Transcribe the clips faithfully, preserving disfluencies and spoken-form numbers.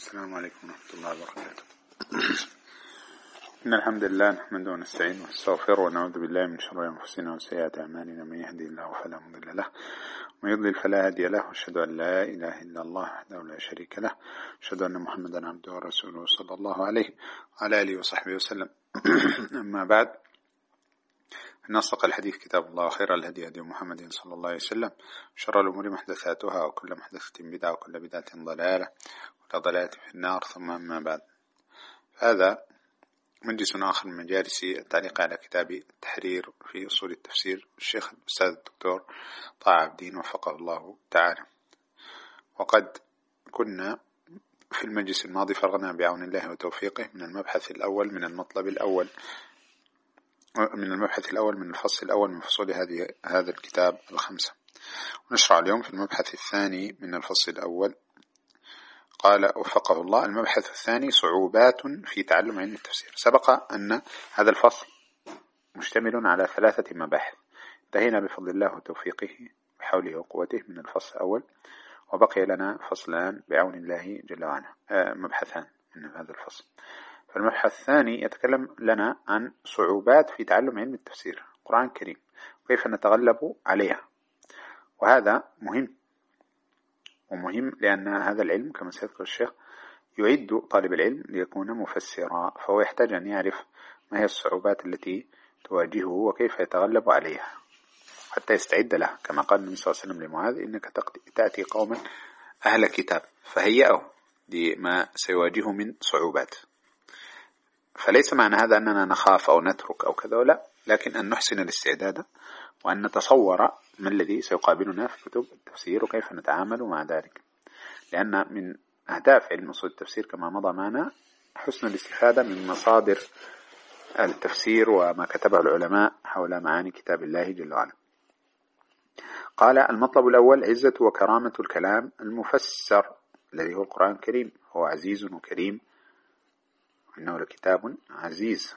السلام عليكم ورحمة الله وبركاته. إن الحمد لله نحمده ونستعينه ونستغفره ونعوذ بالله من شرور أنفسنا وسيئات أعمالنا، من يهدي الله فلا مضل له ومن يضلل فلا هادي له، وأشهد أن لا إله إلا الله وحده لا شريك له، وأشهد أن محمدا عبده ورسوله صلى الله عليه وعلى آله وصحبه وسلم. أما بعد، إن أصدق الحديث كتاب الله، وخير الهدي هدي محمد صلى الله عليه وسلم، وشر الأمور محدثاتها، وكل محدثة بدعة، وكل بدعة ضلالة، وكل ضلالة في النار. ثم أما بعد، هذا مجلس آخر من مجالس التعليق على كتاب التحرير في أصول التفسير الشيخ الأستاذ الدكتور طه عابدين وفقه الله تعالى. وقد كنا في المجلس الماضي فرغنا بعون الله وتوفيقه من المبحث الأول من المطلب الأول من المبحث الأول من الفصل الأول من فصول هذه هذا الكتاب الخمسة، ونشرع اليوم في المبحث الثاني من الفصل الأول. قال وفقه الله: المبحث الثاني صعوبات في تعلم علم التفسير. سبق أن هذا الفصل مشتمل على ثلاثة مباحث، انتهينا بفضل الله وتوفيقه وحوله وقوته من الفصل الأول، وبقي لنا فصلان بعون الله جل وعلا، آه مبحثان من هذا الفصل. فالمبحث الثاني يتكلم لنا عن صعوبات في تعلم علم التفسير القرآن الكريم، وكيف نتغلب عليها. وهذا مهم، ومهم لأن هذا العلم كما سيذكر الشيخ يعد طالب العلم ليكون مفسرا، فهو يحتاج أن يعرف ما هي الصعوبات التي تواجهه وكيف يتغلب عليها حتى يستعد لها، كما قال النبي صلى الله عليه وسلم لمعاذ: إنك تأتي قوما أهل كتاب فهيئوا لما سيواجه من صعوبات. فليس معنى هذا أننا نخاف أو نترك أو كذا، لا، لكن أن نحسن الاستعداد وأن نتصور ما الذي سيقابلنا في كتب التفسير وكيف نتعامل مع ذلك، لأن من أهداف علم أصول التفسير كما مضى معنا حسن الاستفادة من مصادر التفسير وما كتبه العلماء حول معاني كتاب الله جل وعلا. قال: المطلب الأول عزة وكرامة الكلام المفسر الذي هو القرآن الكريم، هو عزيز وكريم، إنه لكتاب عزيز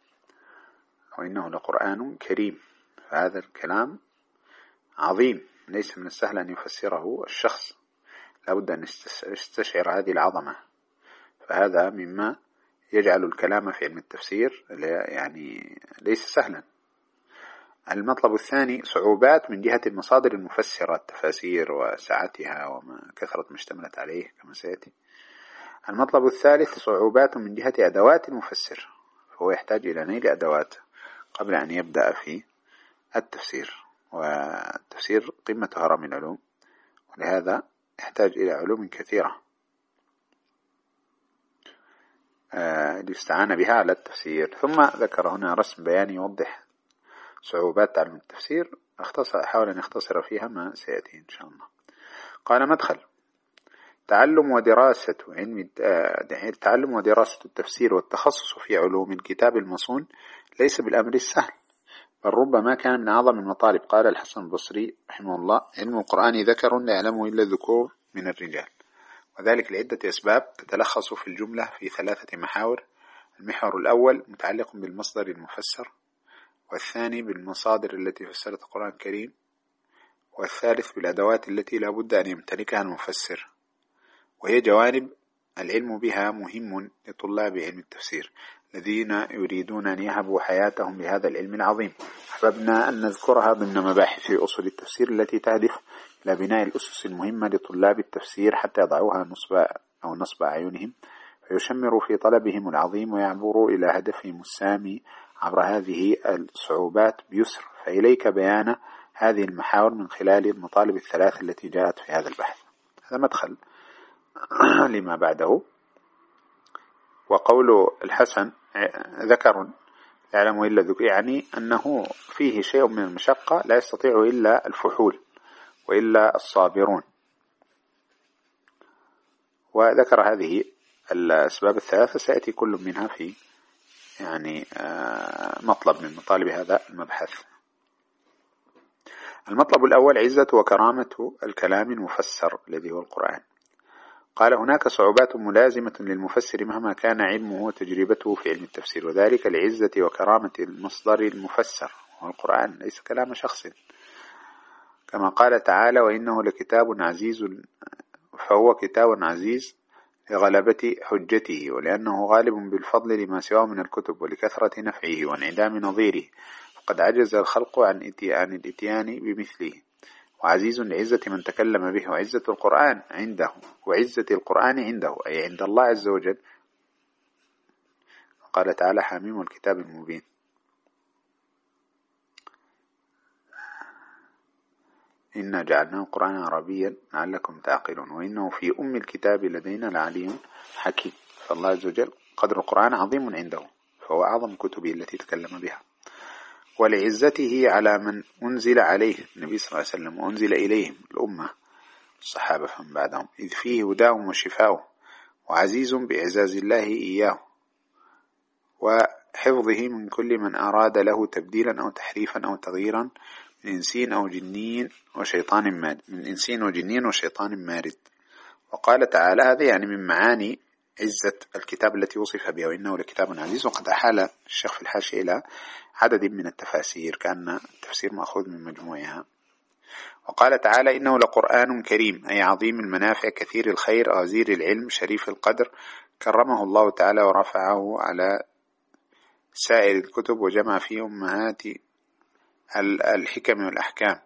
وإنه لقرآن كريم. فهذا الكلام عظيم، ليس من السهل أن يفسره الشخص، لابد أن يستشعر هذه العظمة. فهذا مما يجعل الكلام في علم التفسير يعني ليس سهلا. المطلب الثاني صعوبات من جهة المصادر المفسرة، التفاسير وسعتها وما كثرة ما اشتملت عليه كما سيأتي. المطلب الثالث صعوبات من جهة أدوات المفسر، فهو يحتاج إلى نيل أدوات قبل أن يبدأ في التفسير، والتفسير قمة هرم العلوم، ولهذا يحتاج إلى علوم كثيرة ليستعان بها على التفسير. ثم ذكر هنا رسم بياني يوضح صعوبات تعلم التفسير، حاول أن يختصر فيها ما سيأتي إن شاء الله. قال: مدخل تعلم ودراسة علم تعلم ودراسة التفسير والتخصص في علوم الكتاب المصون ليس بالأمر السهل، بل ربما كان من أعظم المطالب. قال الحسن البصري رحمه الله: علم القرآن ذكر لا يعلمه إلا الذكور من الرجال، وذلك لعدة أسباب تتلخص في الجملة في ثلاثة محاور. المحور الأول متعلق بالمصدر المفسر، والثاني بالمصادر التي فسرت القرآن الكريم، والثالث بالأدوات التي لا بد أن يمتلكها المفسر، وهي جوانب العلم بها مهم لطلاب علم التفسير الذين يريدون أن يهبوا حياتهم لهذا العلم العظيم. أحببنا أن نذكرها ضمن مباحث أصول التفسير التي تهدف إلى بناء الأسس المهمة لطلاب التفسير حتى يضعوها نصب أو نصب أعينهم، فيشمروا في طلبهم العظيم ويعبروا إلى هدفهم السامي عبر هذه الصعوبات بيسر. فإليك بيان هذه المحاور من خلال المطالب الثلاث التي جاءت في هذا البحث. هذا مدخل لما بعده. وقول الحسن ذكر يعلم إلا ذكر، يعني أنه فيه شيء من المشقة لا يستطيع إلا الفحول وإلا الصابرون. وذكر هذه الأسباب الثلاثة، سيأتي كل منها في يعني مطلب من مطالب هذا المبحث. المطلب الأول عزة وكرامة الكلام المفسر الذي هو القرآن. قال: هناك صعوبات ملازمة للمفسر مهما كان علمه وتجربته في علم التفسير، وذلك لعزة وكرامة المصدر المفسر والقرآن، ليس كلام شخص، كما قال تعالى: وإنه لكتاب عزيز، فهو كتاب عزيز لغلبة حجته، ولأنه غالب بالفضل لما سواه من الكتب ولكثرة نفعه وانعدام نظيره، فقد عجز الخلق عن الاتيان بمثله. وعزيز لعزة من تكلم به، وعزة القرآن عنده وعزة القرآن عنده أي عند الله عز وجل. قال تعالى: حميم الكتاب المبين. إنا جعلناه قرآنا عربيا لعلكم تعقلون، وإنه في أم الكتاب لدينا لعلي حكيم. فالله عز وجل قدر القرآن عظيم عنده، فهو أعظم كتبه التي تكلم بها. ولعزته على من أنزل عليه النبي صلى الله عليه وسلم وأنزل إليهم الأمة الصحابة فمن بعدهم، إذ فيه هداهم وشفاؤه، وعزيز بإعزاز الله إياه وحفظه من كل من أراد له تبديلا أو تحريفا أو تغييرا من إنسين أو جنين وشيطان مارد من إنسين وجنين وشيطان مارد. وقال تعالى: هذا يعني من معاني عزة الكتاب التي وصف بها، وإنه لكتاب عزيز. وقد أحال الشيخ في الحاشية إلى عدد من التفاسير كأن التفسير مأخوذ من مجموعها. وقال تعالى: إنه لقرآن كريم أي عظيم المنافع كثير الخير غزير العلم شريف القدر، كرمه الله تعالى ورفعه على سائر الكتب وجمع فيه أمهات الحكم والأحكام.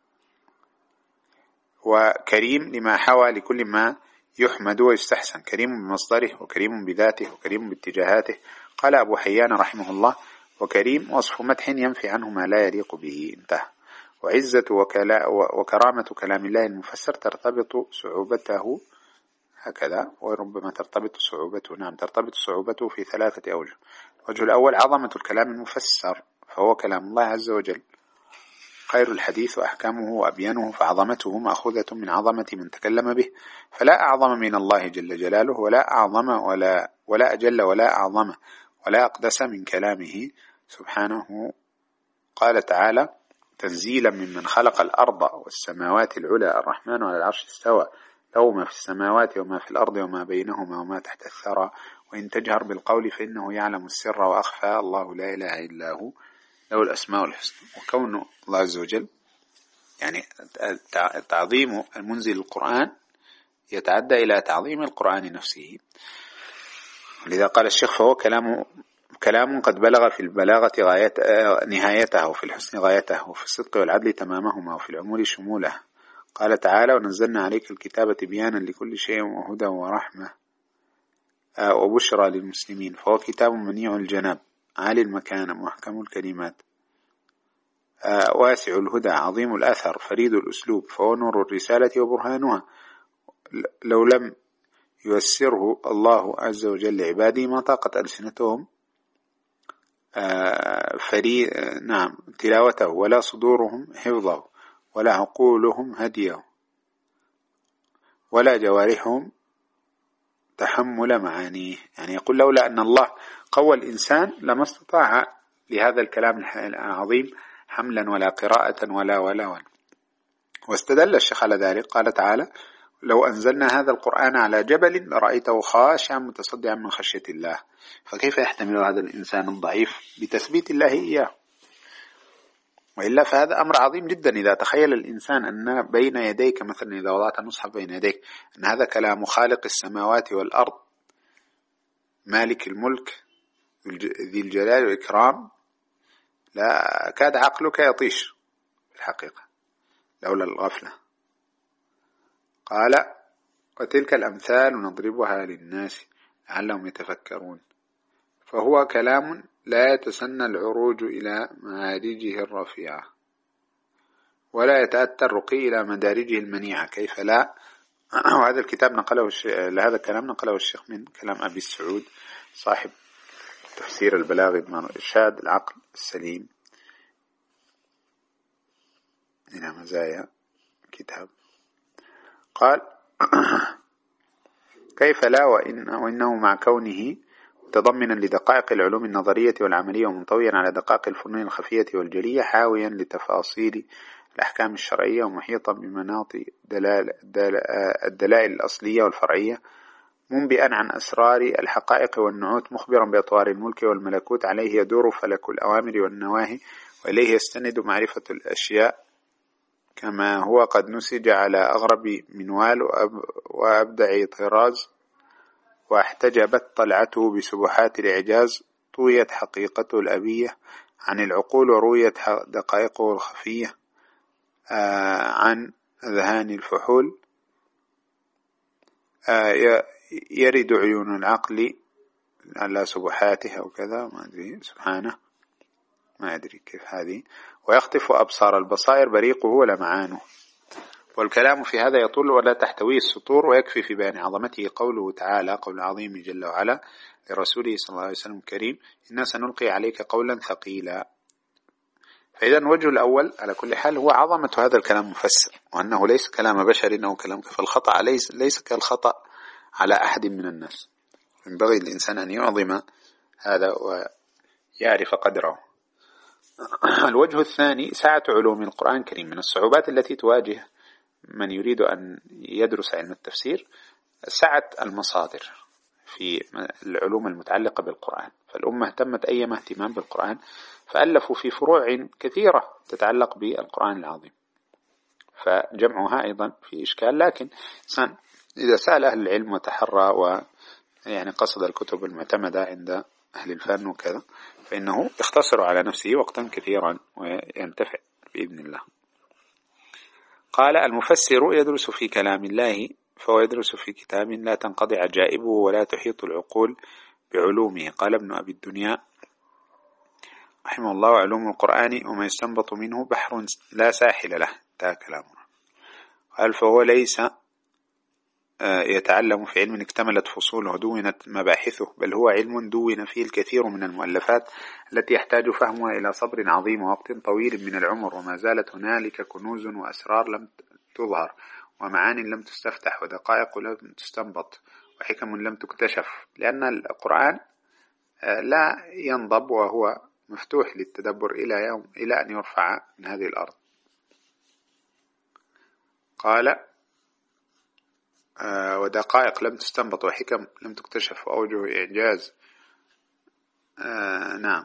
وكريم لما حوى لكل ما يحمد ويستحسن، كريم بمصدره وكريم بذاته وكريم باتجاهاته. قال أبو حيان رحمه الله: وكريم وصف مدح ينفي عنه ما لا يليق به. انتهى. وعزة وكلا وكرامة كلام الله المفسر ترتبط صعوبته هكذا، وربما ترتبط صعوبته نعم ترتبط صعوبته في ثلاثة أوجه. الوجه الأول: عظمة الكلام المفسر، فهو كلام الله عز وجل خير الحديث وأحكامه وأبيانه، فعظمته مأخوذة من عظمة من تكلم به، فلا أعظم من الله جل جلاله، ولا أعظم ولا ولا أجل ولا أعظم ولا أقدس من كلامه سبحانه. قال تعالى: تنزيلا ممن خلق الأرض والسماوات العلى الرحمن على العرش استوى له ما في السماوات وما في الأرض وما بينهما وما تحت الثرى وإن تجهر بالقول فإنه يعلم السر وأخفى الله لا إله إلا هو له الأسماء الحسنى. وكون الله عز وجل يعني تعظيم المنزل القرآن يتعدى إلى تعظيم القرآن نفسه. لذا قال الشيخ: فهو كلام كلام قد بلغ في البلاغة غاية نهايته، وفي الحسن غايته، وفي الصدق والعدل تمامهما، وفي العمول شموله. قال تعالى: ونزلنا عليك الكتاب تبيانا لكل شيء وهدى ورحمة وبشرى للمسلمين. فهو كتاب منيع الجناب عالي المكانة محكم الكلمات واسع الهدى عظيم الأثر فريد الأسلوب، فهو نور الرسالة وبرهانها. لو لم ييسره الله عز وجل لعباده ما طاقت ألسنتهم فري نعم تلاوته، ولا صدورهم حفظه، ولا عقولهم هديه، ولا جوارحهم تحمل معانيه. يعني يقول: لولا أن الله قوى الإنسان لما استطاع لهذا الكلام العظيم حملا ولا قراءة ولا ولا ولا. واستدل الشيخ على ذلك قال تعالى: لو أنزلنا هذا القرآن على جبل لرأيته خاشعا متصدعا من خشية الله. فكيف يحتمل هذا الإنسان الضعيف بتثبيت الله إياه؟ وإلا فهذا أمر عظيم جدا. إذا تخيل الإنسان أن بين يديك مثلا، إذا وضعت المصحف بين يديك، أن هذا كلام خالق السماوات والأرض مالك الملك ذي الجلال والإكرام، لا كاد عقلك يطيش في الحقيقة لولا الغفلة. قال: وتلك الأمثال نضربها للناس لعلهم يتفكرون. فهو كلام لا يتسنى العروج إلى معارجه الرفيعة، ولا يتأتى الرقي إلى مدارجه المنيعة. كيف لا؟ وهذا الكتاب نقله لهذا الكلام نقله الشيخ من كلام أبي السعود صاحب تفسير البلاغ بمعنى إرشاد العقل السليم إلى مزايا كتاب. قال: كيف لا وإن وإنه مع كونه متضمنا لدقائق العلوم النظرية والعملية ومنطويا على دقائق الفنون الخفية والجلية، حاويا لتفاصيل الأحكام الشرعية ومحيطا بمناط الدلائل الأصلية والفرعية، منبئا عن أسرار الحقائق والنعوت، مخبرا بأطوار الملك والملكوت، عليه يدور فلك الأوامر والنواهي، وإليه يستند معرفة الأشياء، كما هو قد نسج على أغرب منوال وأبدع طراز واحتجبت طلعته بسبحات الإعجاز طويت حقيقته الأبية عن العقول ورويت دقائقه الخفية عن أذهان الفحول يرد عيون العقل على سبحاته أو كذا ما أدري سبحانه ما أدري كيف هذه ويخطف أبصار البصائر بريقه ولمعانه. والكلام في هذا يطول ولا تحتويه السطور ويكفي في بيان عظمته قوله تعالى قول عظيم جل وعلا لرسوله صلى الله عليه وسلم الكريم إنا سنلقي عليك قولا ثقيلا. فإذا الوجه الأول على كل حال هو عظمة هذا الكلام مفسر وأنه ليس كلام بشر أو كلام فالخطأ ليس, ليس كالخطأ على أحد من الناس. ينبغي للإنسان أن يعظم هذا ويعرف قدره. الوجه الثاني سعة علوم القرآن الكريم. من الصعوبات التي تواجه من يريد أن يدرس علم التفسير سعة المصادر في العلوم المتعلقة بالقرآن. فالأمة اهتمت أيما اهتمام بالقرآن فألفوا في فروع كثيرة تتعلق بالقرآن العظيم فجمعها أيضا في إشكال. لكن إنسان إذا سأل أهل العلم وتحرى ويعني قصد الكتب المعتمدة عند أهل الفن وكذا فإنه يختصر على نفسه وقتا كثيرا وينتفع بإذن الله. قال المفسر يدرس في كلام الله فهو يدرس في كتاب لا تنقضي عجائبه ولا تحيط العقول بعلومه. قال ابن أبي الدنيا رحمه الله علوم القرآن وما يستنبط منه بحر لا ساحل له انتهى كلامه. قال فهو ليس يتعلم في علم اكتملت فصوله دونت مباحثه بل هو علم دون فيه الكثير من المؤلفات التي يحتاج فهمها إلى صبر عظيم ووقت طويل من العمر وما زالت هنالك كنوز وأسرار لم تظهر ومعان لم تستفتح ودقائق لم تستنبط وحكم لم تكتشف لأن القرآن لا ينضب وهو مفتوح للتدبر إلى يوم إلى أن يرفع من هذه الأرض. قال آه ودقائق لم تستنبط وحكم لم تكتشف وأوجه إعجاز آه نعم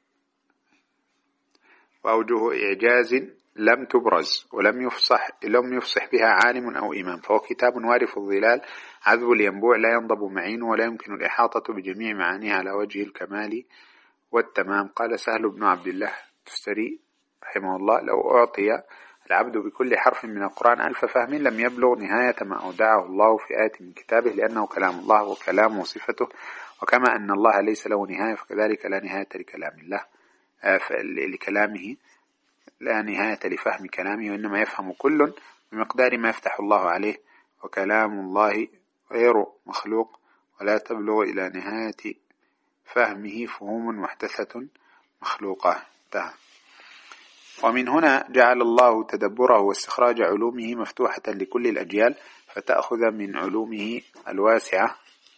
وأوجه إعجاز لم تبرز ولم يفصح لم يفصح بها عالم أو إمام فهو كتاب وارف الظلال عذب الينبوع لا ينضب معينه ولا يمكن الإحاطة بجميع معانيه على وجه الكمال والتمام. قال سهل بن عبد الله التستري رحمه الله لو أعطي العبد بكل حرف من القرآن ألف فهم لم يبلغ نهاية ما أودعه الله في آية من كتابه لأنه كلام الله وكلامه وصفته وكما أن الله ليس له نهاية فكذلك لا نهاية لكلام الله لكلامه لا نهاية لفهم كلامه وإنما يفهم كل بمقدار ما يفتح الله عليه وكلام الله غير مخلوق ولا تبلغ إلى نهاية فهمه فهوم محدثة مخلوقة. ومن هنا جعل الله تدبره واستخراج علومه مفتوحة لكل الأجيال فتأخذ من علومه الواسعة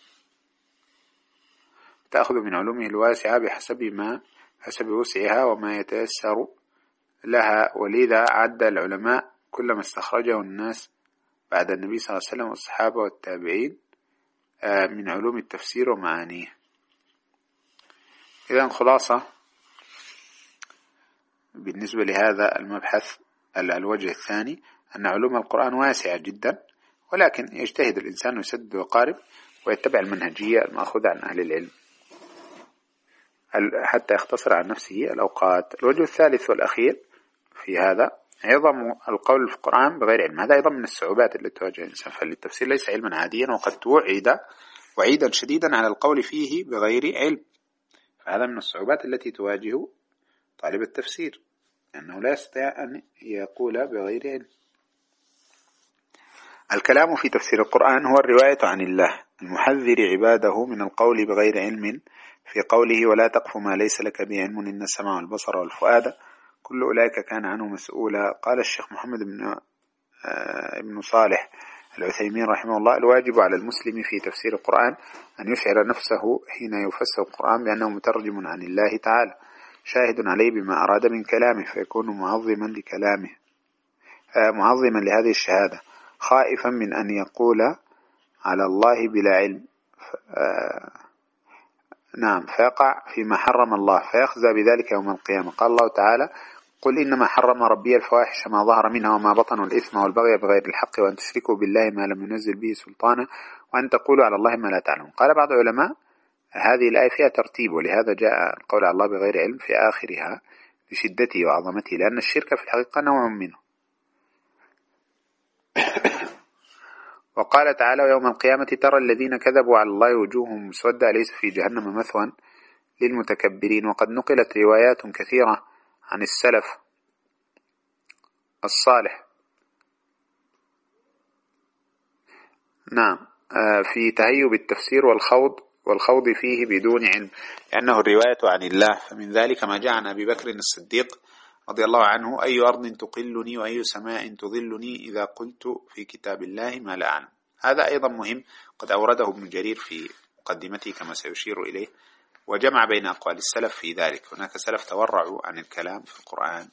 تأخذ من علومه الواسعة بحسب ما حسب وسعها وما يتيسر لها. ولذا عد العلماء كل ما استخرجه الناس بعد النبي صلى الله عليه وسلم والصحابة والتابعين من علوم التفسير ومعانيه. إذن خلاصة بالنسبة لهذا المبحث الوجه الثاني أن علوم القرآن واسعة جدا ولكن يجتهد الإنسان ويسدد ويقارب ويتبع المنهجية المأخوذة عن أهل العلم حتى يختصر عن نفسه الأوقات. الوجه الثالث والأخير في هذا عظم القول في القرآن بغير علم. هذا أيضا من الصعوبات التي تواجه الإنسان فالتفسير ليس علما عاديا وقد توعد وعيدا شديدا على القول فيه بغير علم. فهذا من الصعوبات التي تواجه طالب التفسير لأنه لا يستطيع أن يقول بغير علم. الكلام في تفسير القرآن هو الرواية عن الله المحذر عباده من القول بغير علم في قوله ولا تقف ما ليس لك به علم إن السمع والبصر والفؤاد كل أولئك كان عنه مسؤولا. قال الشيخ محمد بن ابن صالح العثيمين رحمه الله الواجب على المسلم في تفسير القرآن أن يشعر نفسه حين يفسر القرآن بأنه مترجم عن الله تعالى شاهد عليه بما أراد من كلامه فيكون معظما لكلامه معظما لهذه الشهادة خائفا من أن يقول على الله بلا علم نعم فيقع فيما حرم الله فيخزى بذلك يوم القيامة. قال الله تعالى قل إنما حرم ربي الفواحش ما ظهر منها وما بطن والإثم والبغي بغير الحق وأن تشركوا بالله ما لم ينزل به سلطانا وأن تقولوا على الله ما لا تعلمون. قال بعض العلماء هذه الآية فيها ترتيب، ولهذا جاء القول على الله بغير علم في آخرها لشدته وعظمته، لأن الشرك في الحقيقة نوع منه. وقال تعالى يوم القيامة ترى الذين كذبوا على الله وجوههم مسودة أليس في جهنم مثوى للمتكبرين. وقد نقلت روايات كثيرة عن السلف الصالح نعم في تهيب التفسير والخوض والخوض فيه بدون علم، لأنه الرواية عن الله. فمن ذلك ما جاء عن أبي بكر الصديق رضي الله عنه أي أرض تقلني وأي سماء تظلني إذا قلت في كتاب الله ما لا أعلم. هذا أيضا مهم، قد أورده ابن جرير في مقدمته كما سيشير إليه، وجمع بين أقوال السلف في ذلك. هناك سلف تورعوا عن الكلام في القرآن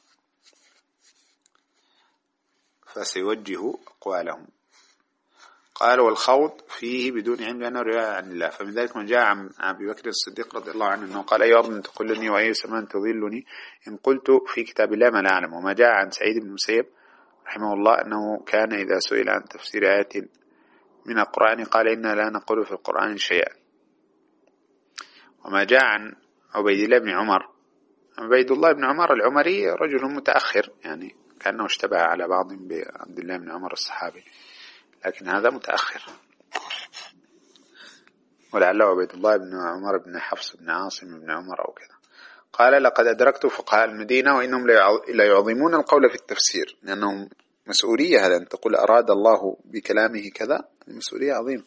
فسيوجه أقوالهم. قال والخوض فيه بدون علم لأنه رواية عن الله. فمن ذلك من جاء عن أبي بكر الصديق رضي الله عنه أنه قال أي أرض تقلني وأي سماء تظلني إن قلت في كتاب الله ما لا أعلم. وما جاء عن سعيد بن المسيب رحمه الله أنه كان إذا سئل عن تفسير آيات من القرآن قال إنا لا نقول في القرآن شيئا. وما جاء عن عبيد الله بن عمر، عبيد الله بن عمر العمري رجل متأخر، يعني كأنه اشتبه على بعض بعبد الله بن عمر الصحابي، لكن هذا متأخر، ولعله عبيد الله بن عمر بن حفص بن عاصم بن عمر أو كذا. قال لقد أدركت فقهاء المدينة وإنهم لا يعظمون القول في التفسير، لأنهم مسؤولية، هذا أن تقول أراد الله بكلامه كذا، مسؤولية عظيمة.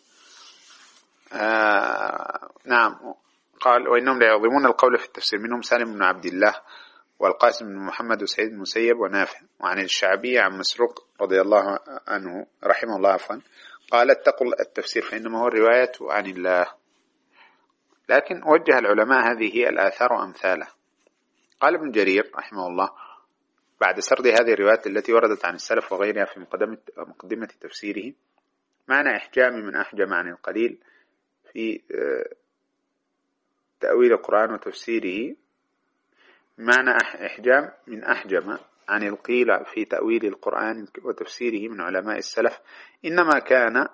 آه نعم. قال وإنهم لا يعظمون القول في التفسير، منهم سالم بن عبد الله والقاسم بن محمد وسعيد بن المسيب ونافع. وعن الشعبي عن مسروق رضي الله عنه رحمه الله عفوا قال اتقوا التفسير فإنما هو الرواية عن الله. لكن وجه العلماء هذه الآثار أمثاله. قال ابن جرير رحمه الله بعد سرد هذه الروايات التي وردت عن السلف وغيرها في مقدمة, مقدمة تفسيره: معنى إحجام من أحجم عن القليل في تأويل القرآن وتفسيره، معنى إحجام من أحجم عن القيل في تأويل القرآن وتفسيره من علماء السلف إنما كان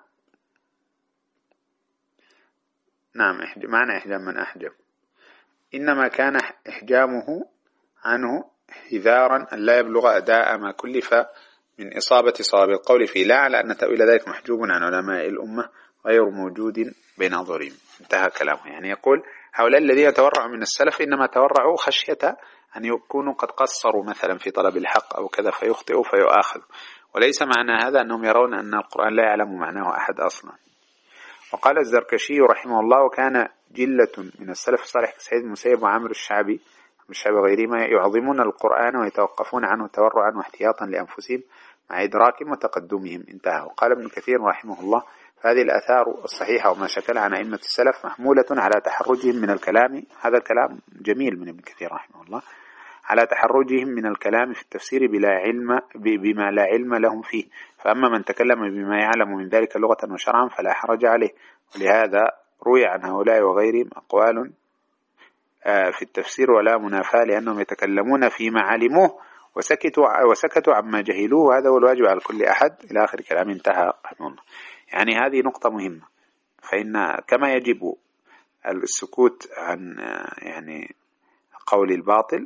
نعم معنى إحجام من أحجم إنما كان إحجامه عنه حذارا أن لا يبلغ أداء ما كلف من إصابة صواب القول فيه، لا على أن تأويل ذلك محجوب عن علماء الأمة غير موجود بين أظهرهم. انتهى كلامه. يعني يقول هؤلاء الذين تورعوا من السلف إنما تورعوا خشية أن يكونوا قد قصروا مثلا في طلب الحق أو كذا فيخطئوا فيؤاخذوا، وليس معنى هذا أنهم يرون أن القرآن لا يعلم معناه أحد أصلا. وقال الزركشي رحمه الله وكان جلة من السلف الصالح كسعيد بن المسيب وعامر الشعبي الشعبي وغيرهما يعظمون القرآن ويتوقفون عنه تورعا واحتياطا لأنفسهم مع إدراكهم وتقدمهم. انتهى. وقال ابن كثير رحمه الله فهذه الآثار الصحيحة وما شكل عن أئمة السلف محمولة على تحرجهم من الكلام، هذا الكلام جميل من ابن كثير رحمه الله، على تحرجهم من الكلام في التفسير بلا علم بما لا علم لهم فيه، فأما من تكلم بما يعلم من ذلك لغة وشرعا فلا حرج عليه. ولهذا روي عن هؤلاء وغيرهم أقوال في التفسير ولا منافاة، لأنهم يتكلمون فيما علموه وسكتوا وسكتوا عما جهلوه، وهذا هو الواجب على كل أحد إلى آخر كلام. انتهى رحمه الله. يعني هذه نقطة مهمة، فإن كما يجب السكوت عن يعني قول الباطل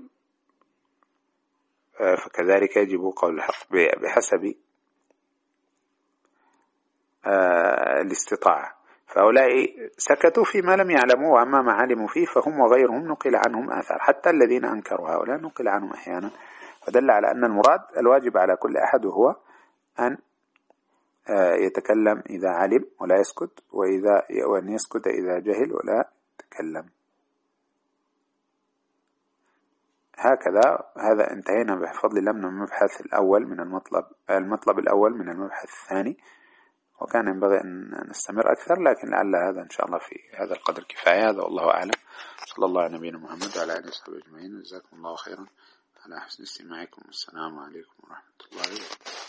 فكذلك يجب قول الحق بحسب الاستطاعة. فهؤلاء سكتوا فيما لم يعلموا، وأما ما علموا فيه فهم وغيرهم نقل عنهم آثار، حتى الذين أنكروا هؤلاء نقل عنهم أحيانا، فدل على أن المراد الواجب على كل أحد وهو أن يتكلم إذا علم ولا يسكت، وإذا وأن يسكت إذا جهل ولا يتكلم. هكذا هذا انتهينا بفضل الله من المبحث الأول من المطلب المطلب الأول من المبحث الثاني، وكان ينبغي أن نستمر أكثر، لكن لعل هذا إن شاء الله في هذا القدر كفاية. هذا والله أعلم. صلى الله على نبينا محمد وعلى آله وصحبه أجمعين. جزاكم الله خيرا على حسن استماعكم، والسلام عليكم ورحمة الله وبركاته.